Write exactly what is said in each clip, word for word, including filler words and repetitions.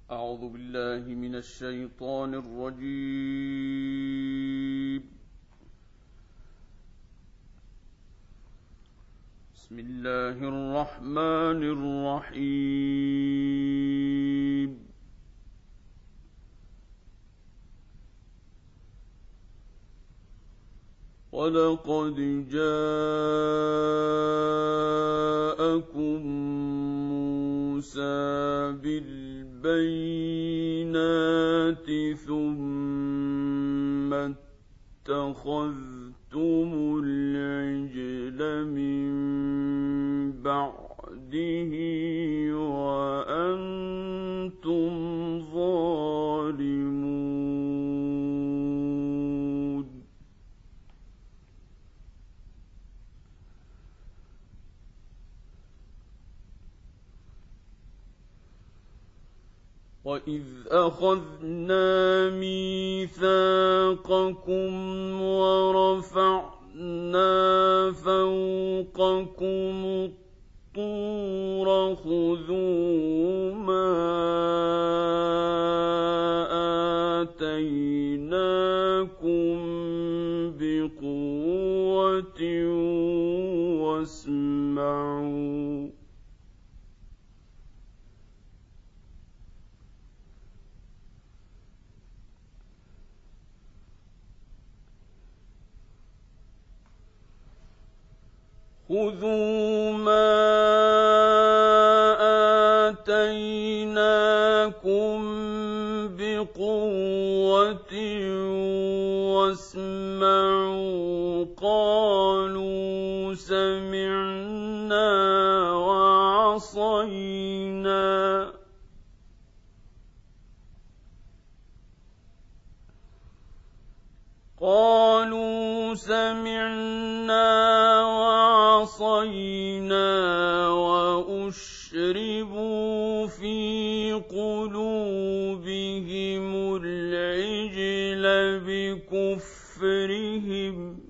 أعوذ بالله من الشيطان الرجيم. بسم الله الرحمن الرحيم. ولقد جاءكم موسى بالبينات ثم اتخذتم العجل من بعده وأنتم ظالمون. وَإِذْ أَخَذْنَا مِيثَاقَكُمْ وَرَفَعْنَا فَوْقَكُمُ الطُّورَ خُذُوا مَا آتَيْنَاكُمْ بِقُوَّةٍ وَاسْمَعُوا. خذوا ما آتيناكم بقوة واسمعوا. قالوا سمعنا وعصينا قالوا سمعنا وعصينا وأشربوا في قلوبهم العجل بكفرهم.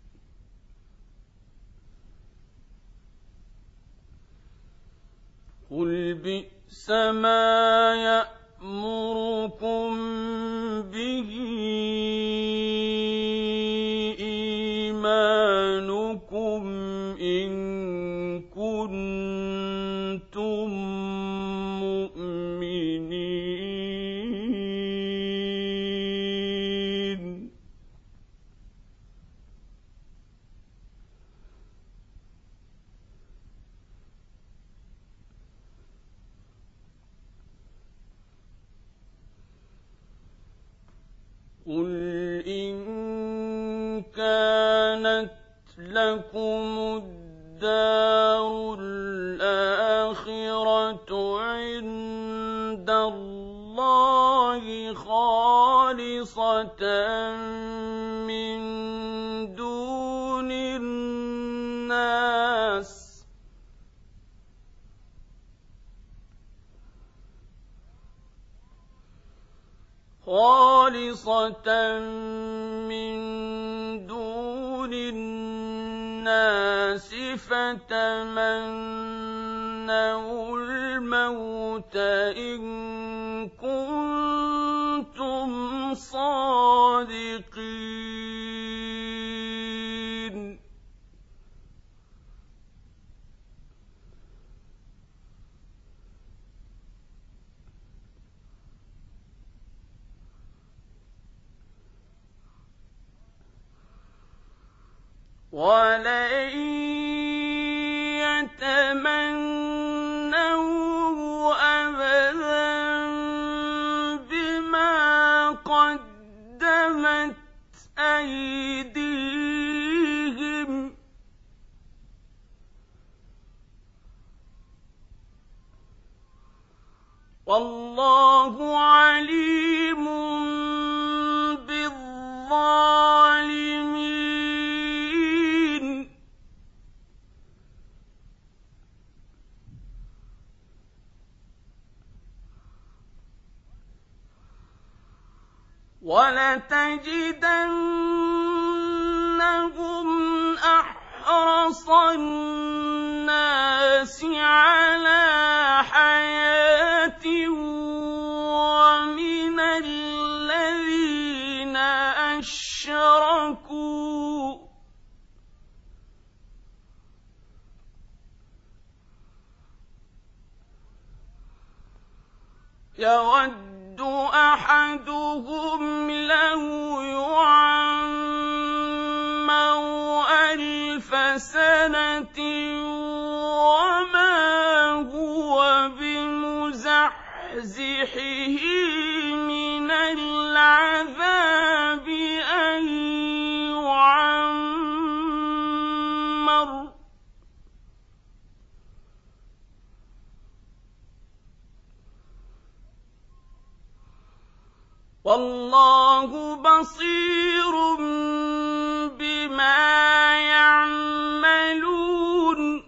قل بئس ما يأمركم به إيمانكم إن كنتم مؤمنين. قل إن كانت لكم الدار الآخرة عند الله خالصة من دون الناس خالصة من دون الناس فتمنوا الموت إن كنتم صادقين. ولن يتمنوا أبدا بما قدمت أيديهم والله عليم بالظالمين. ولتجدنهم أحرص الناس على حياة يود أحدهم لو يعمر ألف سنة وما هو بمزحزحه من العذاب أن يعمر والله بصير بما يعملون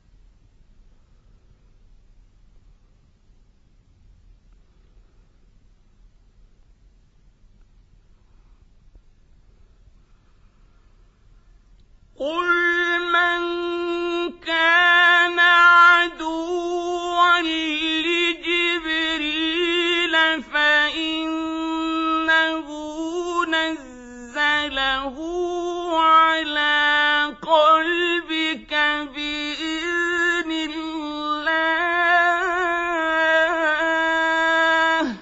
قل من كان عدوا لجبريل فإنه نزله على قلبك بإذن الله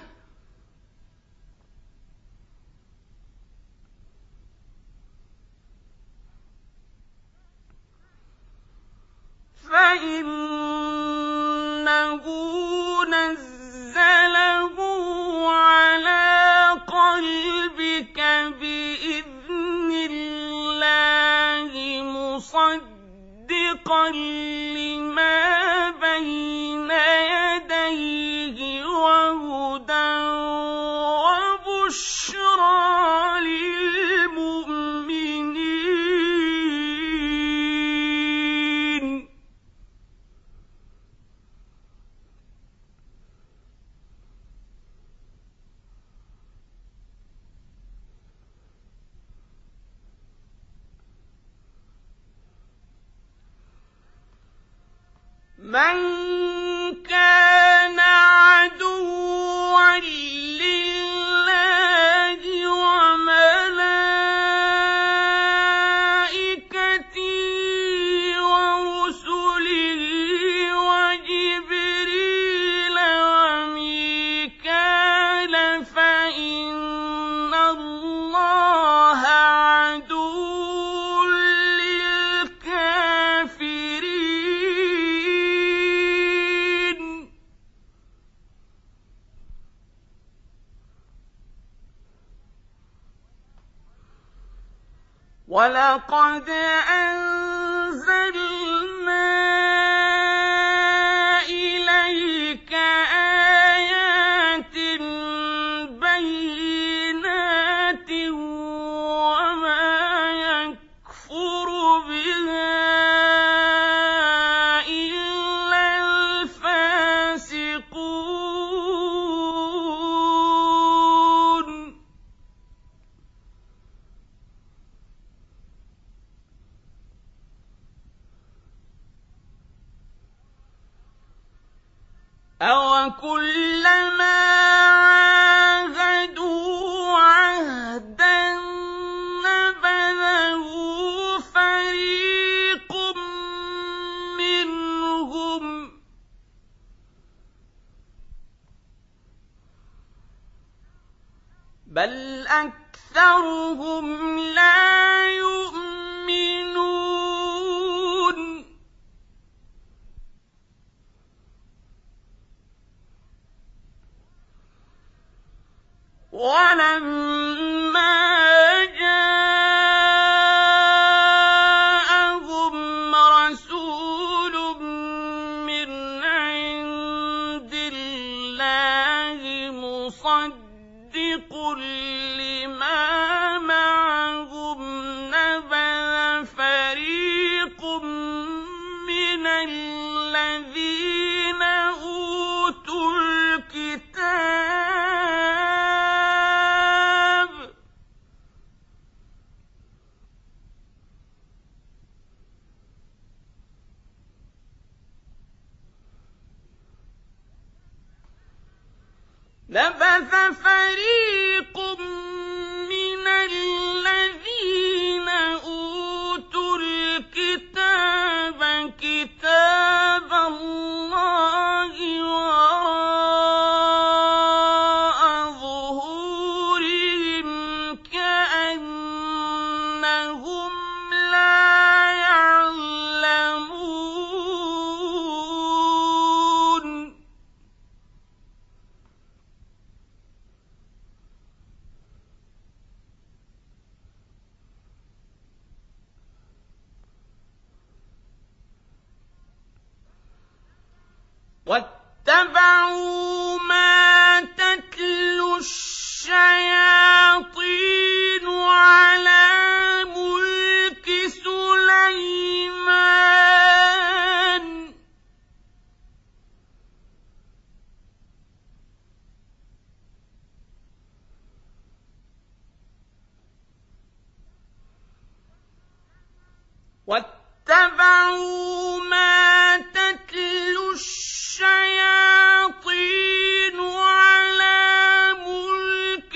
فإنه نزله على قلبك بإذن الله مصدقا لما بين يديه وهدى وبشرى للمؤمنين من كان عدوا لله وملائكته ورسله وجبريل وميكال فإن الله عدو للكافرين ولقد أنزلنا إليك آيات بينات وما يكفر بها إلا الفاسقون أَوَكُلَّمَا عَاهَدُوا عَهْدًا نَّبَذَهُ فَرِيقٌ مِّنْهُم ۚ بَلْ أَكْثَرُهُمْ لَا يُؤْمِنُونَ وَلَمَّا جَاءَهُمْ رَسُولٌ مِّنْ عِندِ اللَّهِ مُصَدِّقٌ لِّمَا مَعَهُمْ نَبَذَ فَرِيقٌ مِّنَ الَّذِينَ أُوتُوا الْكِتَابَ نَبَذَ فَرِيقٌ مِّنَ الَّذِينَ أُوتُوا الْكِتَابَ كِتَابَ اللَّهِ وَرَاءَ واتبعوا ما تتلو الشياطين على ملك سليمان واتبعوا ما تتلو الشياطين على ملك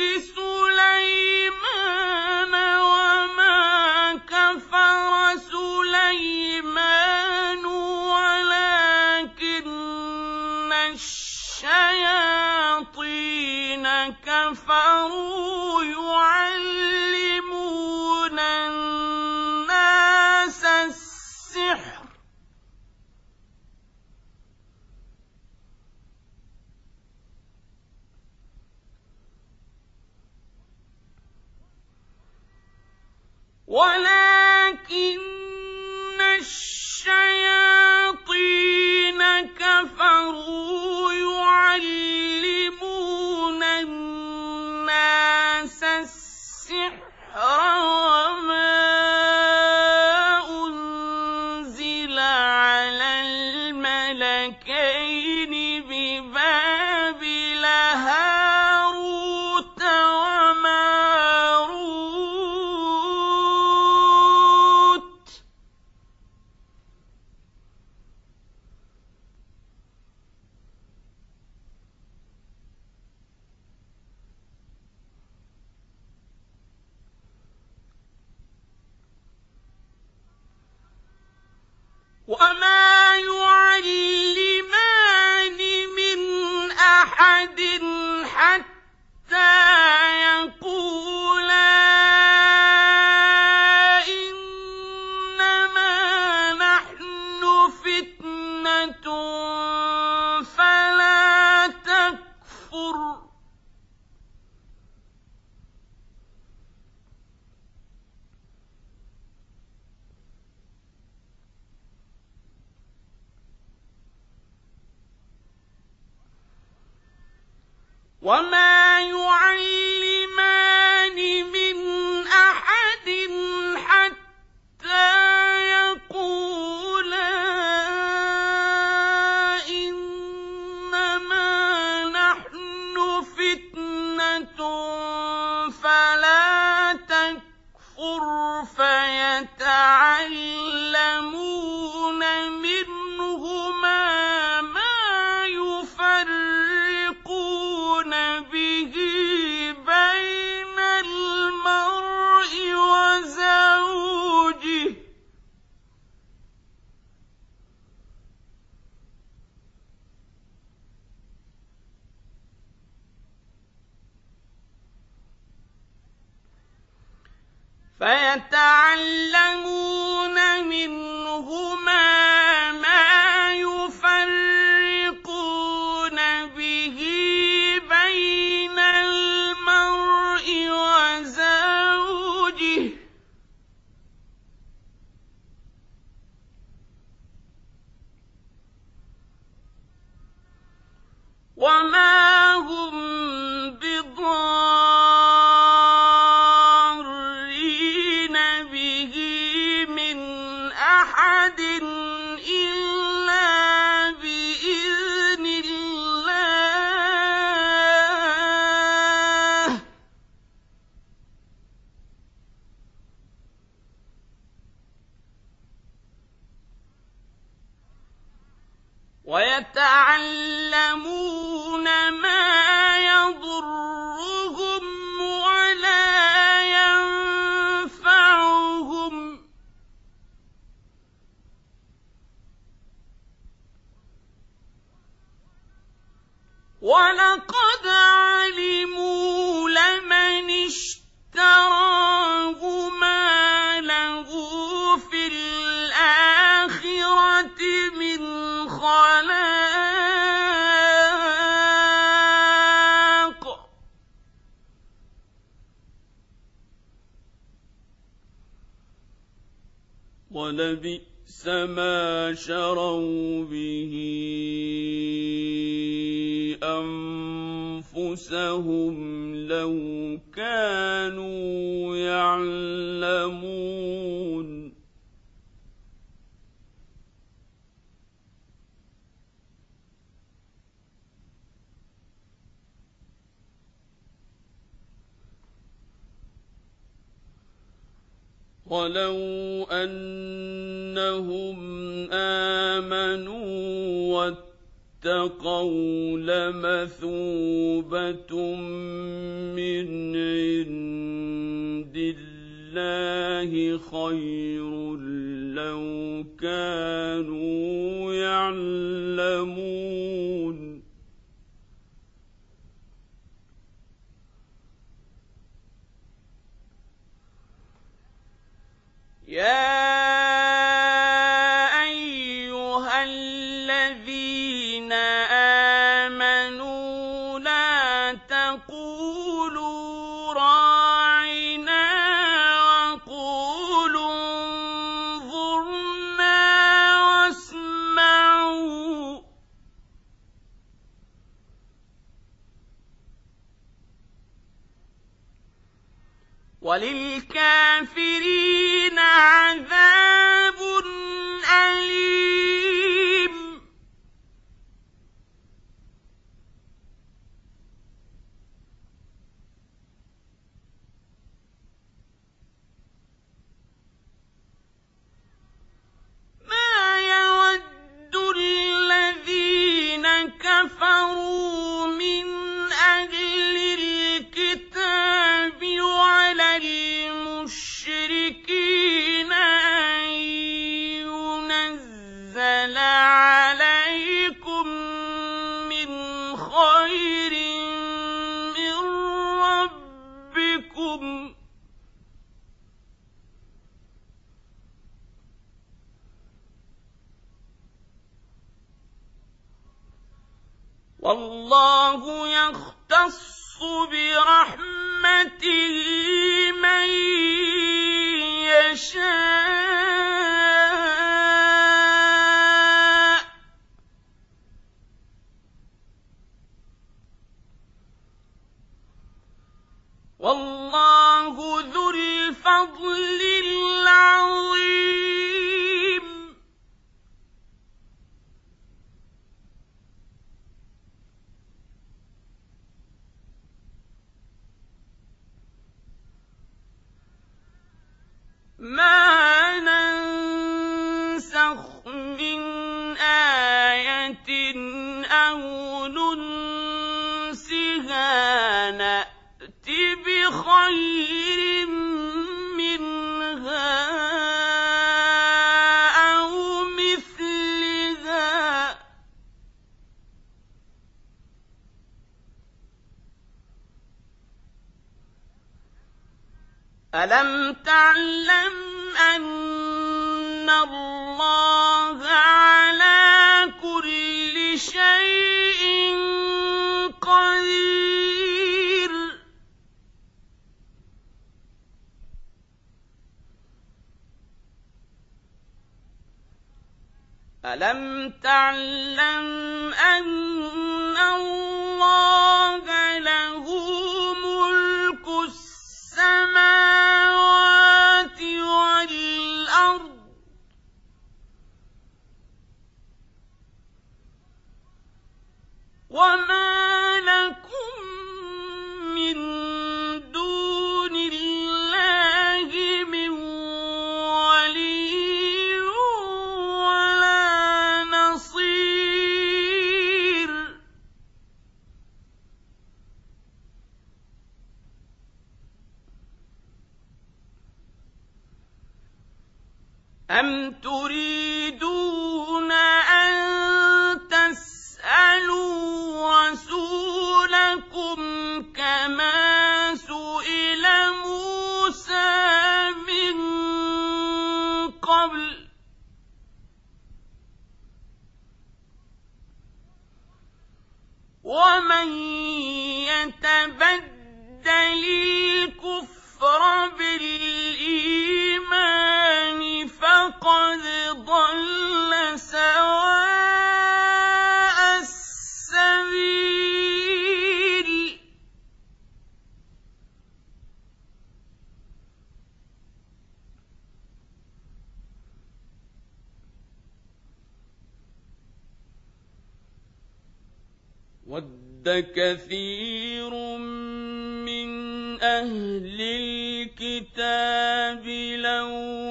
سليمان وما كفر سليمان ولكن الشياطين كفروا يعلمون الناس السحر ولكن الشياطين كفروا يعلمون الناس السحر وما أنزل على الملكين ببابل هاروت وماروت وما يعلمان من أحد حتى يقولا إنما نحن فتنة فلا تكفر وما يعلمان من أحد حتى يقولا إنما نحن فتنة فلا تكفر فيتعلمون منهما ما يفرقون به بين المرء وزوجه فيتعلمون منهما ما يفرقون به بين المرء وزوجه وما هم بضارين به من أحد إلا بإذن الله ويتعلمون ما يضرهم ولا ينفعهم ولقد علموا لمن اشتراه ما له في الآخرة من خلاق ولبئس بئس ما شروا به أنفسهم لو كانوا يعلمون ولو أنهم آمنوا واتقوا لمثوبة من عند الله خير لو كانوا يعلمون يا أيها الذين آمنوا لا تقولوا راعنا وقولوا انظرنا واسمعوا وللكافرين عذاب أليم ما يود الذين كفروا من أهل الكتاب ولا المشركين أن ينزل عليكم من خير من ربكم والله يختص برحمته من يشاء والله ذو الفضل العظيم ما ننسخ من آية أو ننسها نأت بخير منها أو مثلها ألم تعلم أن الله على كل شيء قدير ألم تعلم أن الله له ملك السماوات والأرض وما لكم من دون الله من ولي ولا نصير أم تريدون أن تسألوا رسولكم كما سئل موسى من قبل ومن يتبدل الكفر بالإيمان فقد ضل كثير من أهل الكتاب لو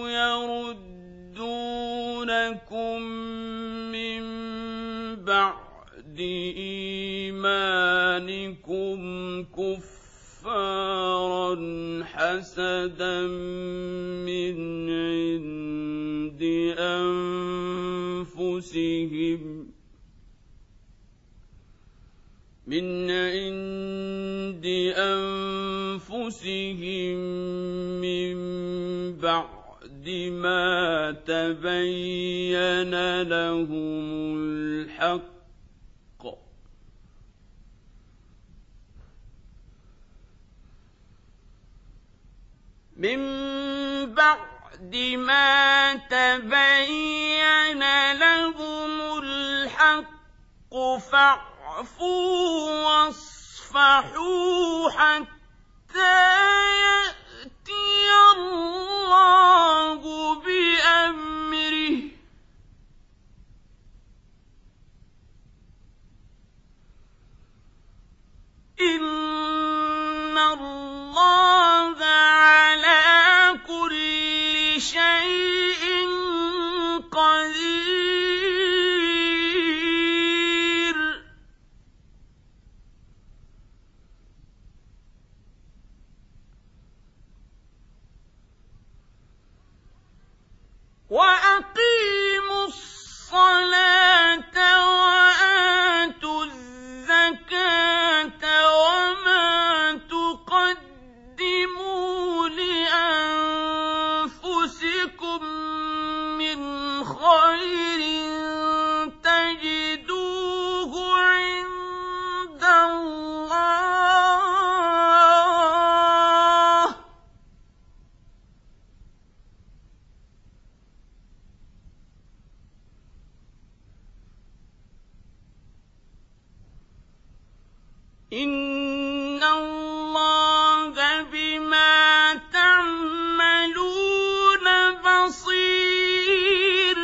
يردونكم من بعد إيمانكم كفارا حسدا من عند أنفسهم من عند أنفسهم من بعد ما تبين لهم الحق من بعد ما تبين لهم الحق فاعفوا واصفحوا حتى يأتي الله بأمره إن الله على كل شيء قدير وأقيموا الصلاة وآتوا الزكاة وما تقدموا لأنفسكم من خير تجدوه عند الله إن الله بما تعملون بصير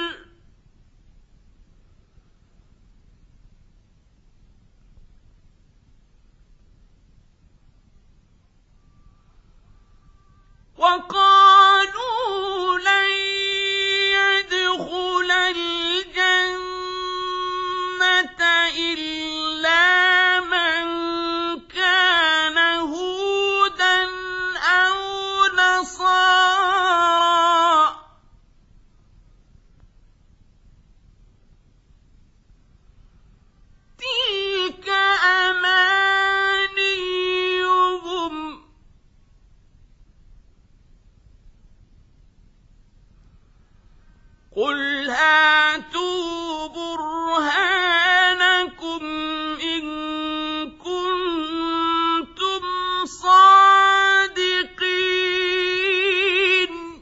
وقالوا لن يدخل الجنة إلا من كان هودا أو نصارى تلك أمانيهم قل هاتوا برهانكم إن كنتم صادقين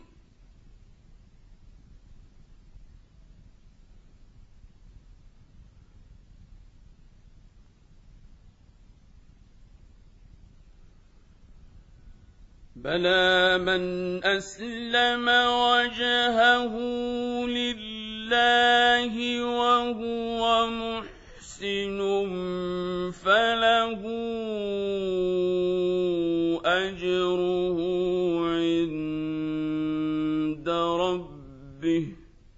بلى من أسلم وجهه لله وهو محسن فله أجره عند ربه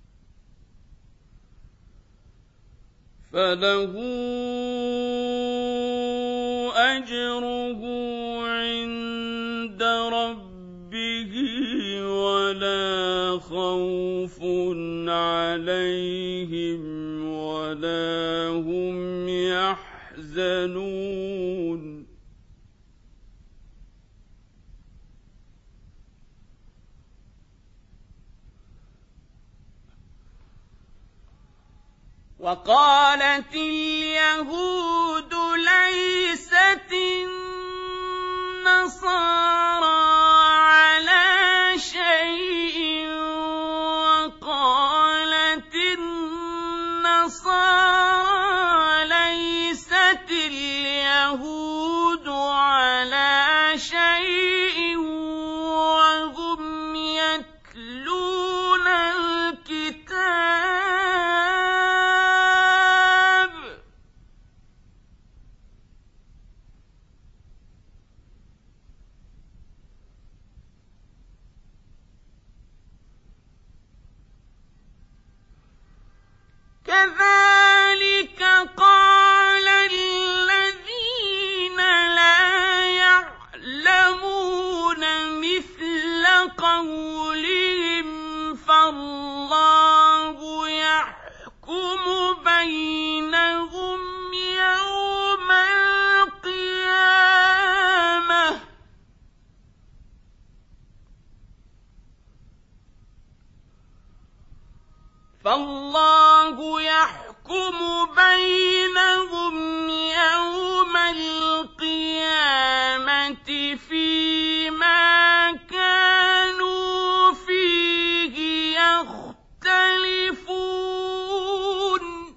فله أجره عند ربه ولا خوف عليهم ولا هم يحزنون وقالت اليهود ليست النصارى على شيء وقالت النصارى ليست اليهود على شيء وهم يتلون الكتاب كَذَٰلِكَ قَالَ الَّذِينَ لَا يَعْلَمُونَ مِثْلَ قَوْلِهِمْ فَاللَّهُ يَحْكُمُ بَيْنَهُمْ يَوْمَ الْقِيَامَةِ فالله يحكم بينهم يوم القيامة فيما كانوا فيه يختلفون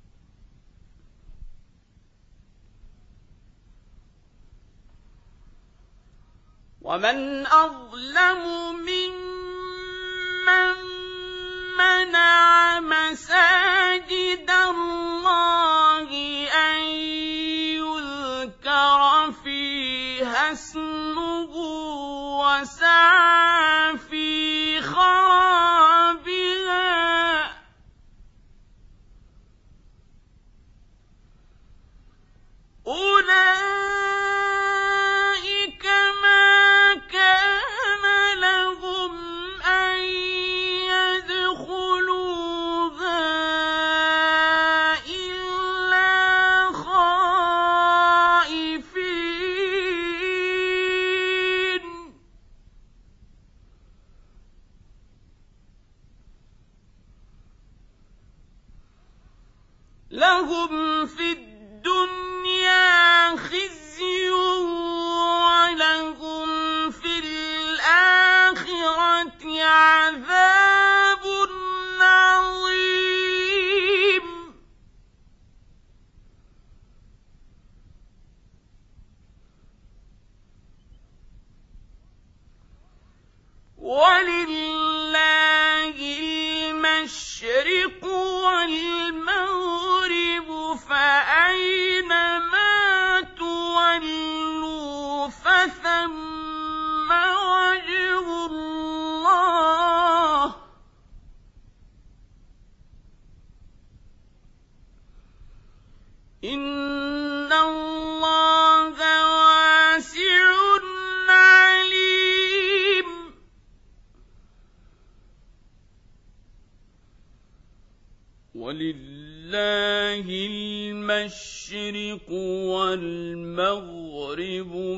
ومن أظلم ممن منع مساجد الله أن يذكر فيها اسمه وسعى في خرابها أولئك ما كان لهم أن يدخلوها إلا خائفين لهم في الدنيا خزي ولهم في الآخرة عذاب عظيم ولله المشرق والمغرب فأينما تولوا فثم وجه الله إن الله واسع عليم ولله المشرق والمغرب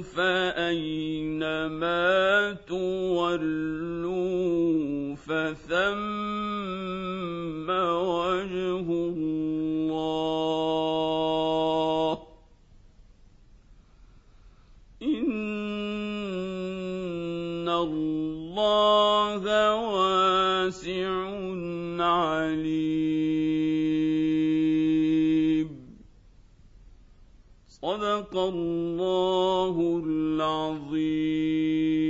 فأينما تولوا فثم وجه الله إن الله واسع عليم صدق الله العظيم.